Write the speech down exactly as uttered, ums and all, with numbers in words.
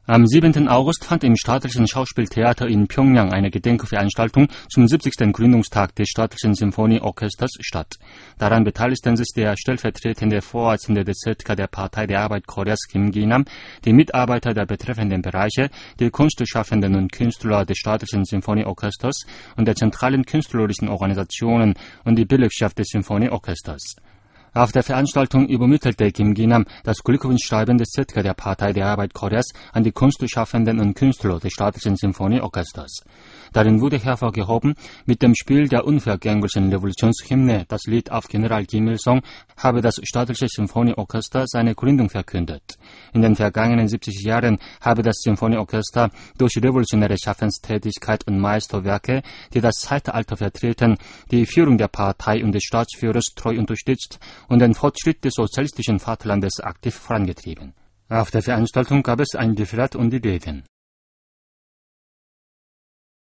Am siebenten August fand im Staatlichen Schauspieltheater in Pjöngjang eine Gedenkveranstaltung zum siebzigsten Gründungstag des Staatlichen Symphonieorchesters statt. Daran beteiligten sich der stellvertretende Vorsitzende des Z K der Partei der Arbeit Koreas Kim Gi-nam, die Mitarbeiter der betreffenden Bereiche, die Kunstschaffenden und Künstler des Staatlichen Symphonieorchesters und der zentralen künstlerischen Organisationen und die Belegschaft des Symphonieorchesters. Auf der Veranstaltung übermittelte Kim Gi-nam das Glückwunschschreiben des Z K der Partei der Arbeit Koreas an die Kunstschaffenden und Künstler des Staatlichen Symphonieorchesters. Darin wurde hervorgehoben, mit dem Spiel der unvergänglichen Revolutionshymne, das Lied auf General Kim Il-sung, habe das Staatliche Symphonieorchester seine Gründung verkündet. In den vergangenen siebzig Jahren habe das Symphonieorchester durch revolutionäre Schaffenstätigkeit und Meisterwerke, die das Zeitalter vertreten, die Führung der Partei und des Staatsführers treu unterstützt und den Fortschritt des sozialistischen Vaterlandes aktiv vorangetrieben. Auf der Veranstaltung gab es ein Referat und die Reden.